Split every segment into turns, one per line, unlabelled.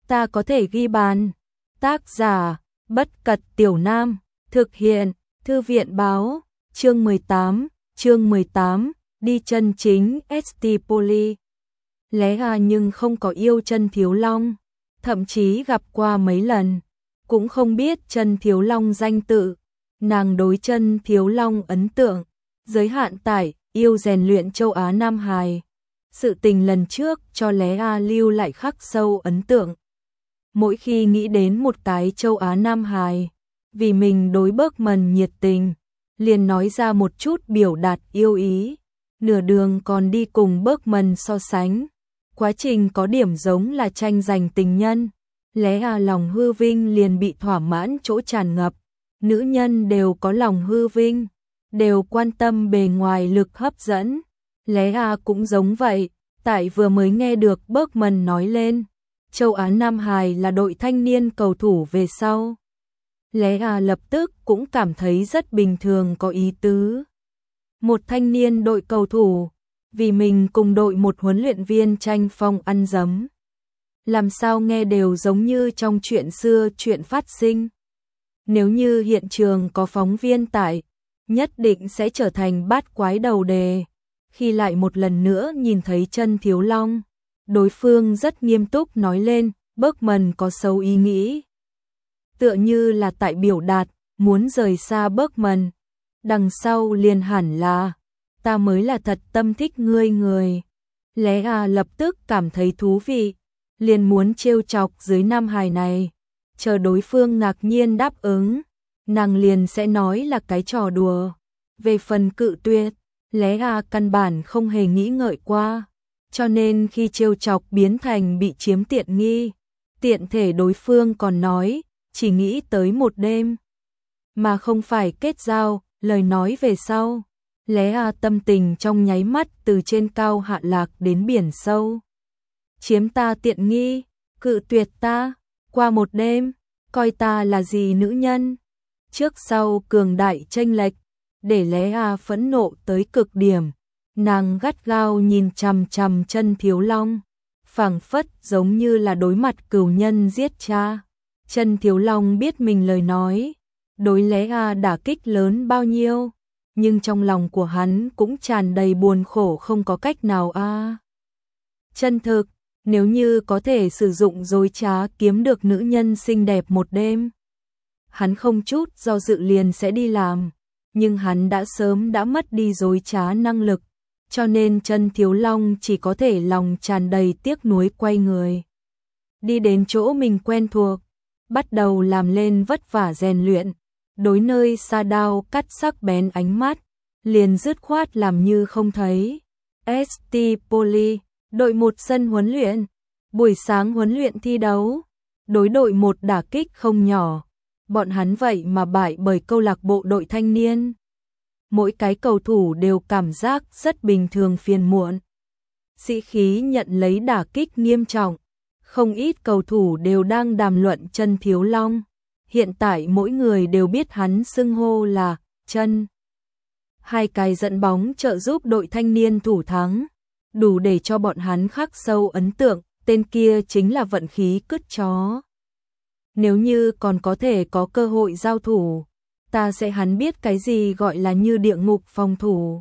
ta có thể ghi bàn. Tác giả, Bất Cật Tiểu Nam, thực hiện, Thư viện báo, chương 18, đi chân chính ST Poly. Lẽ ra nhưng không có yêu Chân Thiếu Long, thậm chí gặp qua mấy lần, cũng không biết Chân Thiếu Long danh tự. Nàng đối Chân Thiếu Long ấn tượng, giới hạn tại yêu rèn luyện châu Á Nam Hài. Sự tình lần trước cho Lẽ A lưu lại khắc sâu ấn tượng. Mỗi khi nghĩ đến một cái châu Á Nam Hài, vì mình đối Bergman nhiệt tình, liền nói ra một chút biểu đạt yêu ý, nửa đường còn đi cùng Bergman so sánh. Quá trình có điểm giống là tranh giành tình nhân, Lẽ A lòng hư vinh liền bị thỏa mãn chỗ tràn ngập. Nữ nhân đều có lòng hư vinh, đều quan tâm bề ngoài lực hấp dẫn. Lẽ A cũng giống vậy, tại vừa mới nghe được Bergman nói lên châu Á Nam Hài là đội thanh niên cầu thủ về sau, Lẽ A lập tức cũng cảm thấy rất bình thường có ý tứ. Một thanh niên đội cầu thủ, vì mình cùng đội một huấn luyện viên tranh phong ăn dấm. Làm sao nghe đều giống như trong chuyện xưa chuyện phát sinh. Nếu như hiện trường có phóng viên tại, nhất định sẽ trở thành bát quái đầu đề. Khi lại một lần nữa nhìn thấy Chân Thiếu Long, đối phương rất nghiêm túc nói lên, Bergman có xấu ý nghĩ. Tựa như là tại biểu đạt, muốn rời xa Bergman. Đằng sau liền hẳn là, ta mới là thật tâm thích ngươi người. Lẽ A lập tức cảm thấy thú vị, liền muốn trêu chọc dưới Nam Hài này. Chờ đối phương ngạc nhiên đáp ứng, nàng liền sẽ nói là cái trò đùa. Về phần cự tuyệt, Lẽ A căn bản không hề nghĩ ngợi qua, cho nên khi trêu chọc biến thành bị chiếm tiện nghi, tiện thể đối phương còn nói, chỉ nghĩ tới một đêm, mà không phải kết giao, lời nói về sau. Lẽ A tâm tình trong nháy mắt từ trên cao hạ lạc đến biển sâu. Chiếm ta tiện nghi, cự tuyệt ta, qua một đêm, coi ta là gì nữ nhân. Trước sau cường đại chênh lệch, để Lẽ A phẫn nộ tới cực điểm. Nàng gắt gao nhìn chằm chằm Chân Thiếu Long, phảng phất giống như là đối mặt cừu nhân giết cha. Chân Thiếu Long biết mình lời nói đối Lẽ A đả kích lớn bao nhiêu, nhưng trong lòng của hắn cũng tràn đầy buồn khổ không có cách nào a. Chân thực, nếu như có thể sử dụng dối trá kiếm được nữ nhân xinh đẹp một đêm, hắn không chút do dự liền sẽ đi làm, nhưng hắn đã sớm đã mất đi dối trá năng lực, cho nên Chân Thiếu Long chỉ có thể lòng tràn đầy tiếc nuối quay người. Đi đến chỗ mình quen thuộc, bắt đầu làm lên vất vả rèn luyện, đối nơi xa đao cắt sắc bén ánh mắt, liền dứt khoát làm như không thấy. ST Poly, đội một sân huấn luyện, buổi sáng huấn luyện thi đấu, đối đội một đả kích không nhỏ, bọn hắn vậy mà bại bởi câu lạc bộ đội thanh niên. Mỗi cái cầu thủ đều cảm giác rất bình thường phiền muộn. Sĩ khí nhận lấy đả kích nghiêm trọng, không ít cầu thủ đều đang đàm luận Chân Thiếu Long. Hiện tại mỗi người đều biết hắn xưng hô là Chân. Hai cái dẫn bóng trợ giúp đội thanh niên thủ thắng, đủ để cho bọn hắn khắc sâu ấn tượng, tên kia chính là vận khí cứt chó. Nếu như còn có thể có cơ hội giao thủ, ta sẽ hắn biết cái gì gọi là như địa ngục phòng thủ.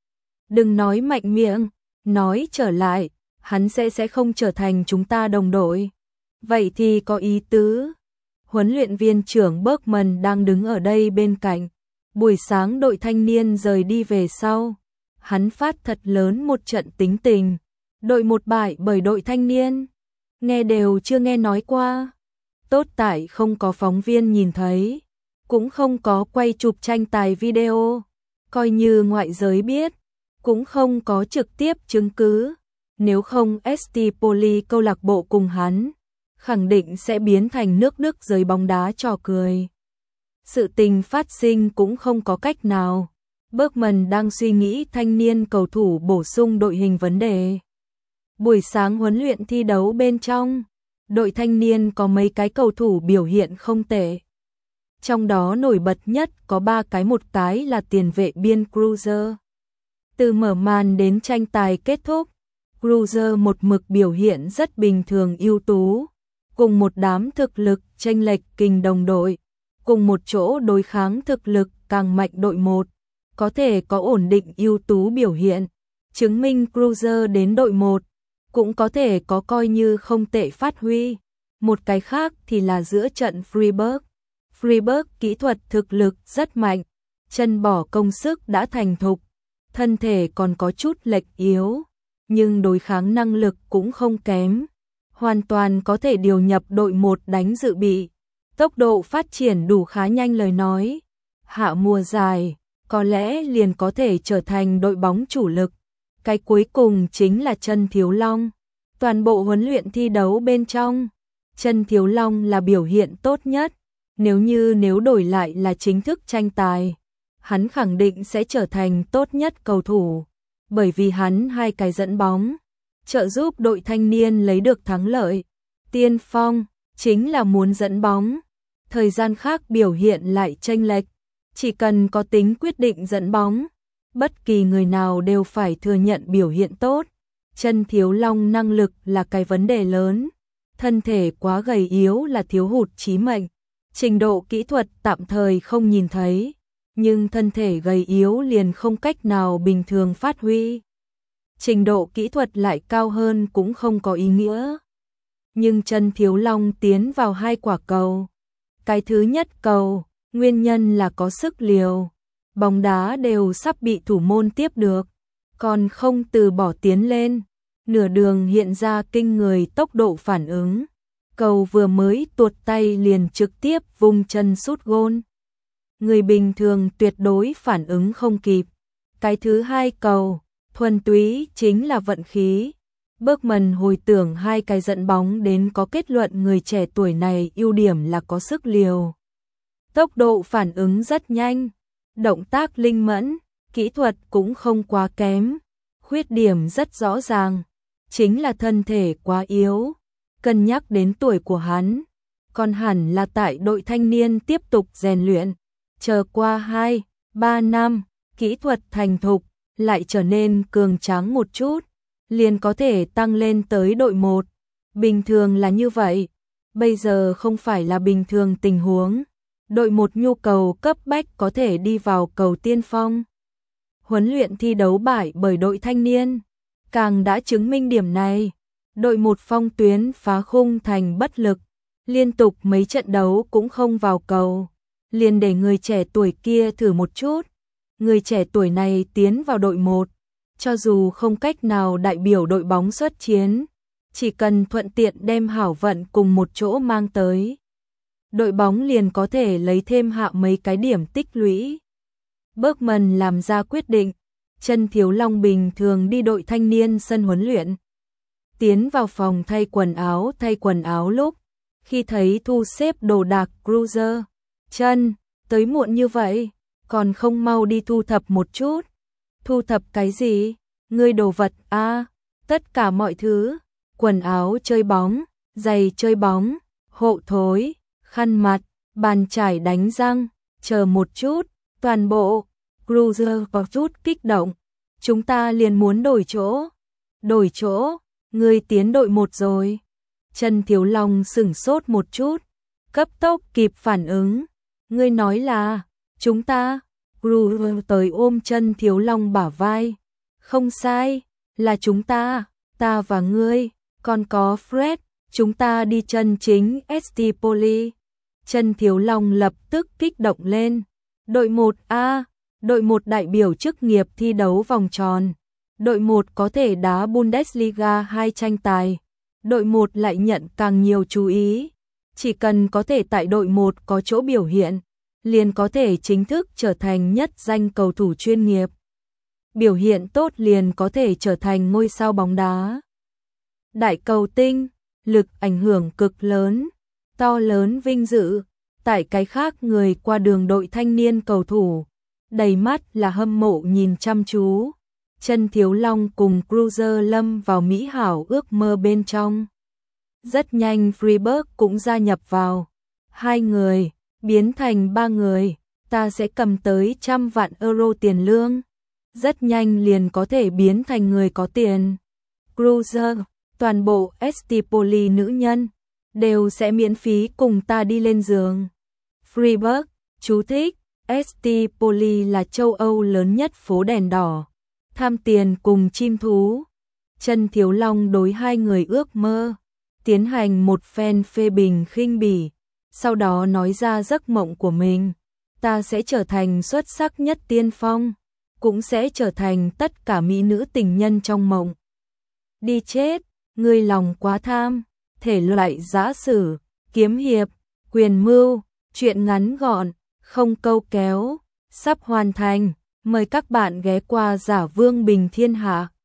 Đừng nói mạnh miệng, nói trở lại, hắn sẽ không trở thành chúng ta đồng đội. Vậy thì có ý tứ. Huấn luyện viên trưởng Bergman đang đứng ở đây bên cạnh. Buổi sáng đội thanh niên rời đi về sau, hắn phát thật lớn một trận tính tình. Đội một bại bởi đội thanh niên, nghe đều chưa nghe nói qua. Tốt tại không có phóng viên nhìn thấy, cũng không có quay chụp tranh tài video, coi như ngoại giới biết, cũng không có trực tiếp chứng cứ. Nếu không ST Poly câu lạc bộ cùng hắn, khẳng định sẽ biến thành nước giới bóng đá trò cười. Sự tình phát sinh cũng không có cách nào. Bergman đang suy nghĩ thanh niên cầu thủ bổ sung đội hình vấn đề. Buổi sáng huấn luyện thi đấu bên trong, đội thanh niên có mấy cái cầu thủ biểu hiện không tệ. Trong đó nổi bật nhất có 3 cái, một cái là tiền vệ biên Cruiser. Từ mở màn đến tranh tài kết thúc, Cruiser một mực biểu hiện rất bình thường ưu tú, cùng một đám thực lực chênh lệch kình đồng đội, cùng một chỗ đối kháng thực lực càng mạnh đội một, có thể có ổn định ưu tú biểu hiện, chứng minh Cruiser đến đội 1, cũng có thể có coi như không tệ phát huy. Một cái khác thì là giữa trận Freiburg. Freiburg kỹ thuật thực lực rất mạnh, chân bỏ công sức đã thành thục, thân thể còn có chút lệch yếu, nhưng đối kháng năng lực cũng không kém, hoàn toàn có thể điều nhập đội 1 đánh dự bị. Tốc độ phát triển đủ khá nhanh lời nói, hạ mùa dài, có lẽ liền có thể trở thành đội bóng chủ lực. Cái cuối cùng chính là Chân Thiếu Long. Toàn bộ huấn luyện thi đấu bên trong, Chân Thiếu Long là biểu hiện tốt nhất. Nếu đổi lại là chính thức tranh tài, hắn khẳng định sẽ trở thành tốt nhất cầu thủ, bởi vì hắn 2 cái dẫn bóng, trợ giúp đội thanh niên lấy được thắng lợi. Tiên phong chính là muốn dẫn bóng, thời gian khác biểu hiện lại chênh lệch, chỉ cần có tính quyết định dẫn bóng, bất kỳ người nào đều phải thừa nhận biểu hiện tốt. Chân Thiếu Long năng lực là cái vấn đề lớn, thân thể quá gầy yếu là thiếu hụt chí mệnh, trình độ kỹ thuật tạm thời không nhìn thấy, nhưng thân thể gầy yếu liền không cách nào bình thường phát huy. Trình độ kỹ thuật lại cao hơn cũng không có ý nghĩa. Nhưng Chân Thiếu Long tiến vào 2 quả cầu. Cái thứ nhất cầu, nguyên nhân là có sức liều, bóng đá đều sắp bị thủ môn tiếp được, còn không từ bỏ tiến lên, nửa đường hiện ra kinh người tốc độ phản ứng. Cầu vừa mới tuột tay liền trực tiếp vung chân sút gôn. Người bình thường tuyệt đối phản ứng không kịp. Cái thứ 2 cầu, thuần túy chính là vận khí. Bergman hồi tưởng 2 cái dẫn bóng đến có kết luận người trẻ tuổi này ưu điểm là có sức liều. Tốc độ phản ứng rất nhanh, động tác linh mẫn, kỹ thuật cũng không quá kém. Khuyết điểm rất rõ ràng, chính là thân thể quá yếu. Cân nhắc đến tuổi của hắn, còn hẳn là tại đội thanh niên tiếp tục rèn luyện, chờ qua 2-3 năm, kỹ thuật thành thục, lại trở nên cường tráng một chút, liền có thể tăng lên tới đội 1. Bình thường là như vậy, bây giờ không phải là bình thường tình huống. Đội 1 nhu cầu cấp bách có thể đi vào cầu tiên phong. Huấn luyện thi đấu bại bởi đội thanh niên, càng đã chứng minh điểm này. Đội 1 phong tuyến phá khung thành bất lực, liên tục mấy trận đấu cũng không vào cầu, liền để người trẻ tuổi kia thử một chút. Người trẻ tuổi này tiến vào đội 1, cho dù không cách nào đại biểu đội bóng xuất chiến, chỉ cần thuận tiện đem hảo vận cùng một chỗ mang tới, đội bóng liền có thể lấy thêm hạ mấy cái điểm tích lũy. Bergman làm ra quyết định, Chân Thiếu Long bình thường đi đội thanh niên sân huấn luyện. Tiến vào phòng thay quần áo lúc, khi thấy thu xếp đồ đạc Cruiser, Chân, tới muộn như vậy, còn không mau đi thu thập một chút. Thu thập cái gì? Ngươi đồ vật à? Tất cả mọi thứ, quần áo chơi bóng, giày chơi bóng, hộ thối, khăn mặt, bàn chải đánh răng, chờ một chút, toàn bộ. Cruiser có chút kích động, chúng ta liền muốn đổi chỗ. Đổi chỗ? Ngươi tiến đội 1 rồi. Chân Thiếu Long sửng sốt một chút, cấp tốc kịp phản ứng. Ngươi nói là, chúng ta. Cruiser tới ôm Chân Thiếu Long bả vai. Không sai, là chúng ta, ta và ngươi, còn có Fred, chúng ta đi chân chính Stipoli. Chân Thiếu Long lập tức kích động lên. Đội 1A, đội 1 đại biểu chức nghiệp thi đấu vòng tròn. Đội 1 có thể đá Bundesliga 2 tranh tài. Đội 1 lại nhận càng nhiều chú ý. Chỉ cần có thể tại đội 1 có chỗ biểu hiện, liền có thể chính thức trở thành nhất danh cầu thủ chuyên nghiệp. Biểu hiện tốt liền có thể trở thành ngôi sao bóng đá. Đại cầu tinh, lực ảnh hưởng cực lớn, to lớn vinh dự. Tại cái khác người qua đường đội thanh niên cầu thủ, đầy mắt là hâm mộ nhìn chăm chú. Chân Thiếu Long cùng Cruiser lâm vào mỹ hảo ước mơ bên trong. Rất nhanh Freiburg cũng gia nhập vào. 2 người, biến thành 3 người, ta sẽ cầm tới 100 vạn euro tiền lương. Rất nhanh liền có thể biến thành người có tiền. Cruiser, toàn bộ Stipoli nữ nhân, đều sẽ miễn phí cùng ta đi lên giường. Freiburg, chú thích, St. Pauli là châu Âu lớn nhất phố đèn đỏ, tham tiền cùng chim thú. Chân Thiếu Long đối hai người ước mơ, tiến hành một phen phê bình khinh bỉ, sau đó nói ra giấc mộng của mình. Ta sẽ trở thành xuất sắc nhất tiên phong, cũng sẽ trở thành tất cả mỹ nữ tình nhân trong mộng. Đi chết, ngươi lòng quá tham, thể loại giã sử, kiếm hiệp, quyền mưu, truyện ngắn gọn, không câu kéo, sắp hoàn thành. Mời các bạn ghé qua Giả Vương Bình Thiên Hạ.